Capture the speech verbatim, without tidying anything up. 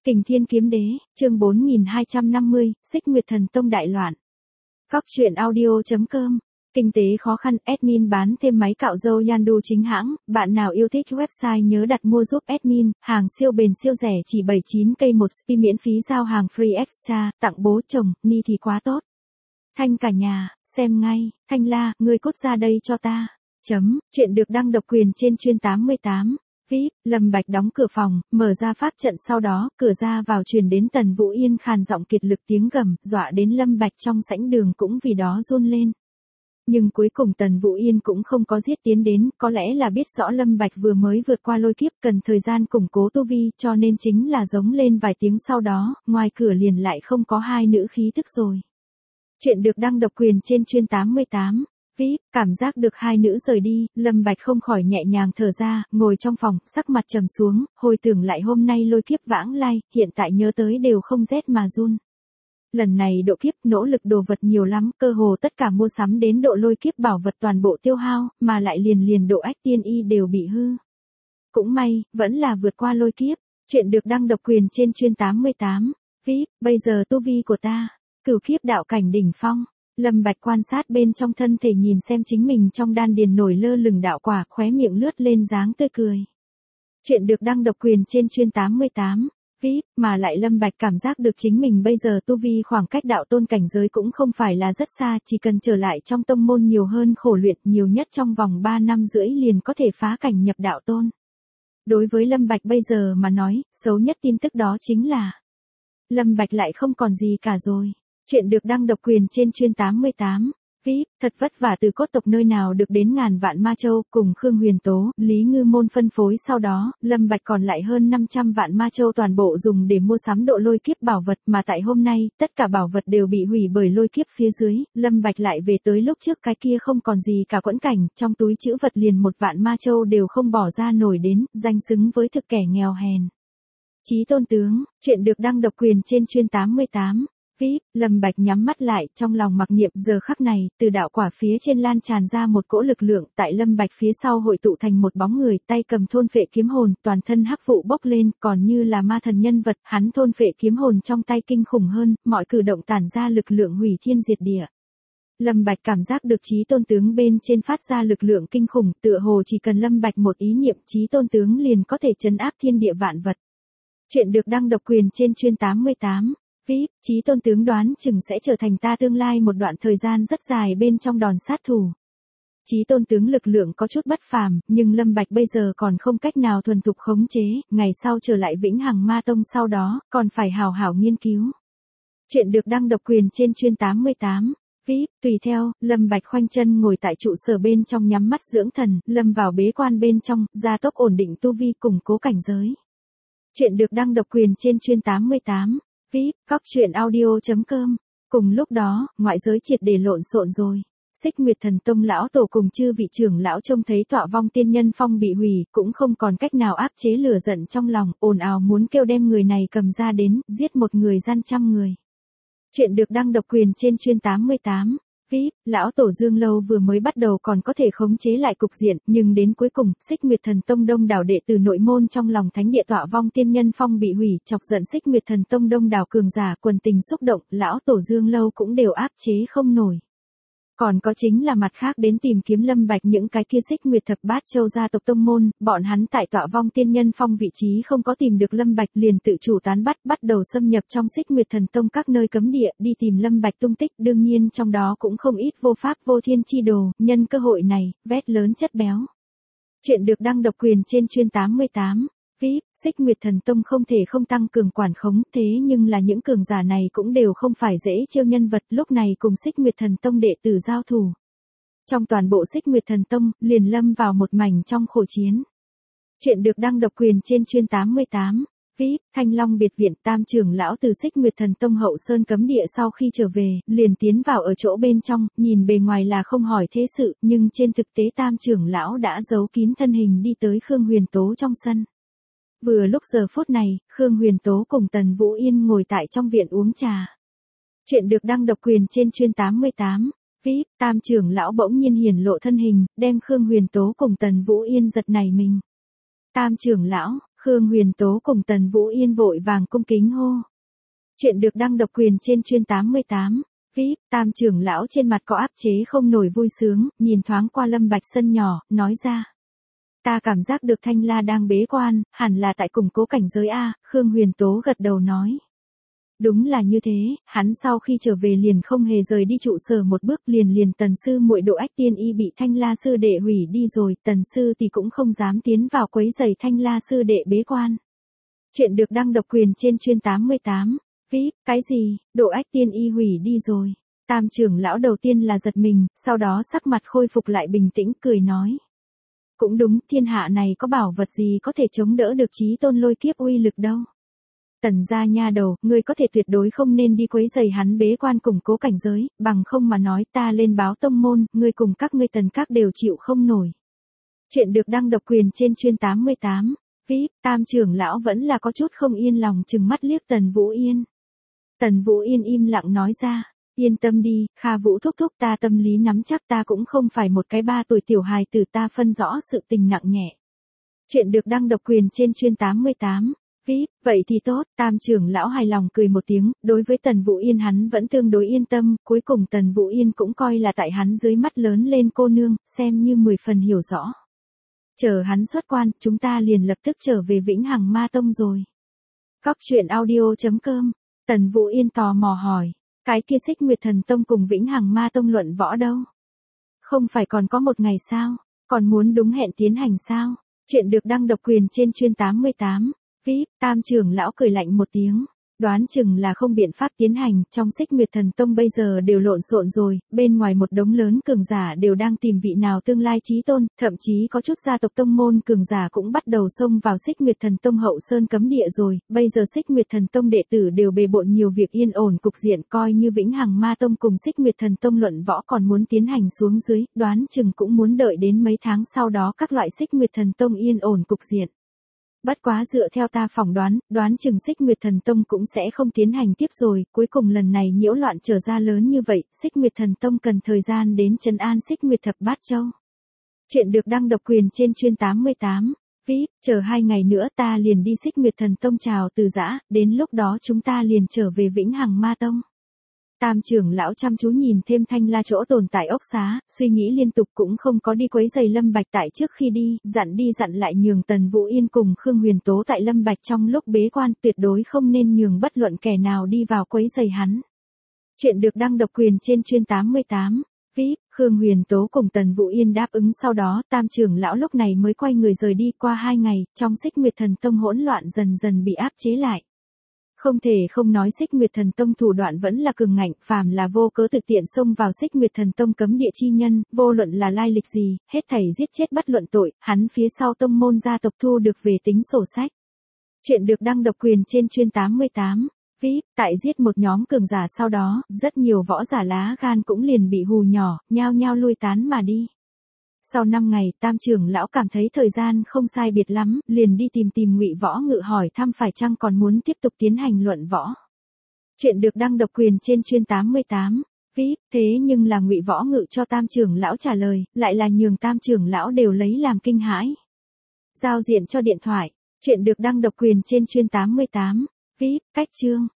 Kình Thiên Kiếm Đế, chương bốn nghìn hai trăm năm mươi, Xích Nguyệt Thần Tông đại loạn. Góc truyện audio chấm com. Kinh tế khó khăn, admin bán thêm máy cạo râu Yandu chính hãng, bạn nào yêu thích website nhớ đặt mua giúp admin, hàng siêu bền siêu rẻ chỉ bảy mươi chín k một spi miễn phí giao hàng free extra, tặng bố chồng, ni thì quá tốt. Thanh cả nhà, xem ngay, Thanh la, ngươi cốt ra đây cho ta. Chấm, chuyện được đăng độc quyền trên chuyên tám mươi tám. vê i pê, Lâm Bạch đóng cửa phòng, mở ra pháp trận sau đó, cửa ra vào truyền đến Tần Vũ Yên khàn giọng kiệt lực tiếng gầm, dọa đến Lâm Bạch trong sảnh đường cũng vì đó run lên. Nhưng cuối cùng Tần Vũ Yên cũng không có giết tiến đến, có lẽ là biết rõ Lâm Bạch vừa mới vượt qua lôi kiếp cần thời gian củng cố tu vi cho nên chính là giống lên vài tiếng sau đó, ngoài cửa liền lại không có hai nữ khí tức rồi. Chuyện được đăng độc quyền trên chuyên tám mươi tám. vê i pê, cảm giác được hai nữ rời đi, Lâm Bạch không khỏi nhẹ nhàng thở ra, ngồi trong phòng, sắc mặt trầm xuống, hồi tưởng lại hôm nay lôi kiếp vãng lai, hiện tại nhớ tới đều không rét mà run. Lần này độ kiếp nỗ lực đồ vật nhiều lắm, cơ hồ tất cả mua sắm đến độ lôi kiếp bảo vật toàn bộ tiêu hao, mà lại liền liền độ ách tiên y đều bị hư. Cũng may, vẫn là vượt qua lôi kiếp, chuyện được đăng độc quyền trên chuyên tám mươi tám. vê i pê, bây giờ tu vi của ta, cửu kiếp đạo cảnh đỉnh phong. Lâm Bạch quan sát bên trong thân thể nhìn xem chính mình trong đan điền nổi lơ lửng đạo quả, khóe miệng lướt lên dáng tươi cười. Chuyện được đăng độc quyền trên chuyên tám mươi tám. vê i pê, mà lại Lâm Bạch cảm giác được chính mình bây giờ tu vi khoảng cách đạo tôn cảnh giới cũng không phải là rất xa, chỉ cần trở lại trong tông môn nhiều hơn khổ luyện, nhiều nhất trong vòng ba năm rưỡi liền có thể phá cảnh nhập đạo tôn. Đối với Lâm Bạch bây giờ mà nói, xấu nhất tin tức đó chính là Lâm Bạch lại không còn gì cả rồi. Chuyện được đăng độc quyền trên chuyên tám mươi tám. vê i pê, thật vất vả từ cốt tộc nơi nào được đến ngàn vạn ma châu cùng Khương Huyền Tố, Lý Ngư Môn phân phối sau đó, Lâm Bạch còn lại hơn năm trăm vạn ma châu toàn bộ dùng để mua sắm độ lôi kiếp bảo vật mà tại hôm nay, tất cả bảo vật đều bị hủy bởi lôi kiếp phía dưới, Lâm Bạch lại về tới lúc trước cái kia không còn gì cả quẫn cảnh, trong túi trữ vật liền một vạn ma châu đều không bỏ ra nổi đến, danh xứng với thực kẻ nghèo hèn. Chí tôn tướng, chuyện được đăng độc quyền trên chuyên tám mươi tám. vê i pê, Lâm Bạch nhắm mắt lại, trong lòng mặc niệm, giờ khắc này, từ đạo quả phía trên lan tràn ra một cỗ lực lượng, tại Lâm Bạch phía sau hội tụ thành một bóng người, tay cầm thôn phệ kiếm hồn, toàn thân hắc vụ bốc lên, còn như là ma thần nhân vật, hắn thôn phệ kiếm hồn trong tay kinh khủng hơn, mọi cử động tản ra lực lượng hủy thiên diệt địa. Lâm Bạch cảm giác được chí tôn tướng bên trên phát ra lực lượng kinh khủng, tựa hồ chỉ cần Lâm Bạch một ý niệm, chí tôn tướng liền có thể trấn áp thiên địa vạn vật. Chuyện được đăng độc quyền trên chuyên tám mươi tám. vê i pê, chí tôn tướng đoán chừng sẽ trở thành ta tương lai một đoạn thời gian rất dài bên trong đòn sát thủ. Chí tôn tướng lực lượng có chút bất phàm, nhưng Lâm Bạch bây giờ còn không cách nào thuần thục khống chế, ngày sau trở lại Vĩnh Hằng Ma Tông sau đó, còn phải hào hảo nghiên cứu. Chuyện được đăng độc quyền trên chuyên tám mươi tám. vê i pê, tùy theo, Lâm Bạch khoanh chân ngồi tại trụ sở bên trong nhắm mắt dưỡng thần, lâm vào bế quan bên trong, gia tốc ổn định tu vi củng cố cảnh giới. Chuyện được đăng độc quyền trên chuyên tám mươi tám. vê i pê, góc truyện audio chấm com. Cùng lúc đó, ngoại giới triệt để lộn xộn rồi. Xích Nguyệt Thần Tông lão tổ cùng chư vị trưởng lão trông thấy tọa vong tiên nhân phong bị hủy, cũng không còn cách nào áp chế lửa giận trong lòng, ồn ào muốn kêu đem người này cầm ra đến, giết một người gian trăm người. Chuyện được đăng độc quyền trên chuyên tám mươi tám. vê i pê, lão tổ Dương Lâu vừa mới bắt đầu còn có thể khống chế lại cục diện, nhưng đến cuối cùng, Xích Nguyệt Thần Tông đông đảo đệ tử nội môn trong lòng thánh địa tọa vong tiên nhân phong bị hủy, chọc giận Xích Nguyệt Thần Tông đông đảo cường giả, quần tình xúc động, lão tổ Dương Lâu cũng đều áp chế không nổi. Còn có chính là mặt khác đến tìm kiếm Lâm Bạch những cái kia Xích Nguyệt thập bát châu gia tộc tông môn, bọn hắn tại tọa vong tiên nhân phong vị trí không có tìm được Lâm Bạch liền tự chủ tán bắt, bắt đầu xâm nhập trong Xích Nguyệt Thần Tông các nơi cấm địa, đi tìm Lâm Bạch tung tích, đương nhiên trong đó cũng không ít vô pháp vô thiên chi đồ, nhân cơ hội này, vét lớn chất béo. Chuyện được đăng độc quyền trên chuyên tám mươi tám. vê i pê, Xích Nguyệt Thần Tông không thể không tăng cường quản khống, thế nhưng là những cường giả này cũng đều không phải dễ chiêu nhân vật, lúc này cùng Xích Nguyệt Thần Tông đệ tử giao thủ. Trong toàn bộ Xích Nguyệt Thần Tông, liền lâm vào một mảnh trong khổ chiến. Chuyện được đăng độc quyền trên chuyên tám mươi tám. vê i pê, Thanh Long biệt viện, tam trưởng lão từ Xích Nguyệt Thần Tông hậu sơn cấm địa sau khi trở về, liền tiến vào ở chỗ bên trong, nhìn bề ngoài là không hỏi thế sự, nhưng trên thực tế tam trưởng lão đã giấu kín thân hình đi tới Khương Huyền Tố trong sân. Vừa lúc giờ phút này, Khương Huyền Tố cùng Tần Vũ Yên ngồi tại trong viện uống trà. Chuyện được đăng độc quyền trên chuyên tám mươi tám. vê i pê, tam trưởng lão bỗng nhiên hiển lộ thân hình, đem Khương Huyền Tố cùng Tần Vũ Yên giật nảy mình. Tam trưởng lão, Khương Huyền Tố cùng Tần Vũ Yên vội vàng cung kính hô. Chuyện được đăng độc quyền trên chuyên tám mươi tám. vê i pê, Tam trưởng lão trên mặt có áp chế không nổi vui sướng, nhìn thoáng qua Lâm Bạch sân nhỏ, nói ra. Ta cảm giác được Thanh La đang bế quan, hẳn là tại củng cố cảnh giới A, Khương Huyền Tố gật đầu nói. Đúng là như thế, hắn sau khi trở về liền không hề rời đi trụ sở một bước, liền liền Tần sư muội Độ Ách Tiên Y bị Thanh La sư đệ hủy đi rồi, Tần sư thì cũng không dám tiến vào quấy rầy Thanh La sư đệ bế quan. Chuyện được đăng độc quyền trên chuyên tám mươi tám. vê i pê, cái gì, Độ Ách Tiên Y hủy đi rồi. Tam trưởng lão đầu tiên là giật mình, sau đó sắc mặt khôi phục lại bình tĩnh, cười nói. Cũng đúng, thiên hạ này có bảo vật gì có thể chống đỡ được chí tôn lôi kiếp uy lực đâu. Tần gia nha đầu, ngươi có thể tuyệt đối không nên đi quấy rầy hắn bế quan củng cố cảnh giới, bằng không mà nói ta lên báo tông môn, ngươi cùng các ngươi Tần các đều chịu không nổi. Chuyện được đăng độc quyền trên chuyên tám mươi tám. vê i pê, Tam trưởng lão vẫn là có chút không yên lòng chừng mắt liếc Tần Vũ Yên. Tần Vũ Yên im lặng nói ra, yên tâm đi, Kha Vũ thúc thúc, ta tâm lý nắm chắc, ta cũng không phải một cái ba tuổi tiểu hài tử, ta phân rõ sự tình nặng nhẹ. Chuyện được đăng độc quyền trên chuyên tám mươi tám. vê i pê, vậy thì tốt, Tam trưởng lão hài lòng cười một tiếng, đối với Tần Vũ Yên hắn vẫn tương đối yên tâm, cuối cùng Tần Vũ Yên cũng coi là tại hắn dưới mắt lớn lên cô nương, xem như mười phần hiểu rõ. Chờ hắn xuất quan, chúng ta liền lập tức trở về Vĩnh Hằng Ma Tông rồi. Cóc truyện audio chấm com. Tần Vũ Yên tò mò hỏi, cái kia Xích Nguyệt Thần Tông cùng Vĩnh Hằng Ma Tông luận võ đâu? Không phải còn có một ngày sao? Còn muốn đúng hẹn tiến hành sao? Chuyện được đăng độc quyền trên chuyên tám mươi tám. vê i pê, Tam trưởng lão cười lạnh một tiếng. Đoán chừng là không biện pháp tiến hành, trong Xích Nguyệt Thần Tông bây giờ đều lộn xộn rồi, bên ngoài một đống lớn cường giả đều đang tìm vị nào tương lai chí tôn, thậm chí có chút gia tộc tông môn cường giả cũng bắt đầu xông vào Xích Nguyệt Thần Tông hậu sơn cấm địa rồi, bây giờ Xích Nguyệt Thần Tông đệ tử đều bề bộn nhiều việc, yên ổn cục diện, coi như Vĩnh Hằng Ma Tông cùng Xích Nguyệt Thần Tông luận võ còn muốn tiến hành xuống dưới, đoán chừng cũng muốn đợi đến mấy tháng sau đó các loại Xích Nguyệt Thần Tông yên ổn cục diện. Bất quá dựa theo ta phỏng đoán, đoán chừng Xích Nguyệt Thần Tông cũng sẽ không tiến hành tiếp rồi, cuối cùng lần này nhiễu loạn trở ra lớn như vậy, Xích Nguyệt Thần Tông cần thời gian đến trấn an Xích Nguyệt Thập Bát Châu. Chuyện được đăng độc quyền trên chuyên tám mươi tám. vê i pê, chờ hai ngày nữa ta liền đi Xích Nguyệt Thần Tông chào từ giã, đến lúc đó chúng ta liền trở về Vĩnh Hằng Ma Tông. Tam trưởng lão chăm chú nhìn thêm Thanh La chỗ tồn tại ốc xá, suy nghĩ liên tục cũng không có đi quấy giày Lâm Bạch tại trước khi đi, dặn đi dặn lại nhường Tần Vũ Yên cùng Khương Huyền Tố tại Lâm Bạch trong lúc bế quan, tuyệt đối không nên nhường bất luận kẻ nào đi vào quấy giày hắn. Chuyện được đăng độc quyền trên chuyên tám mươi tám. vê i pê, Khương Huyền Tố cùng Tần Vũ Yên đáp ứng, sau đó Tam trưởng lão lúc này mới quay người rời đi. Qua hai ngày, trong Xích Nguyệt Thần Tông hỗn loạn dần dần bị áp chế lại. Không thể không nói Xích Nguyệt Thần Tông thủ đoạn vẫn là cường ngạnh, phàm là vô cớ thực tiện xông vào Xích Nguyệt Thần Tông cấm địa chi nhân, vô luận là lai lịch gì, hết thảy giết chết bất luận tội, hắn phía sau tông môn gia tộc thu được về tính sổ sách. Chuyện được đăng độc quyền trên chuyên tám mươi tám. vê i pê, tại giết một nhóm cường giả sau đó, rất nhiều võ giả lá gan cũng liền bị hù nhỏ, nhao nhao lui tán mà đi. Sau năm ngày, Tam trưởng lão cảm thấy thời gian không sai biệt lắm, liền đi tìm tìm Ngụy Võ Ngự hỏi thăm phải chăng còn muốn tiếp tục tiến hành luận võ. Chuyện được đăng độc quyền trên chuyên tám mươi tám. vê i pê, thế nhưng là Ngụy Võ Ngự cho Tam trưởng lão trả lời, lại là nhường Tam trưởng lão đều lấy làm kinh hãi. Giao diện cho điện thoại. Chuyện được đăng độc quyền trên chuyên tám mươi tám. vê i pê, cách chương.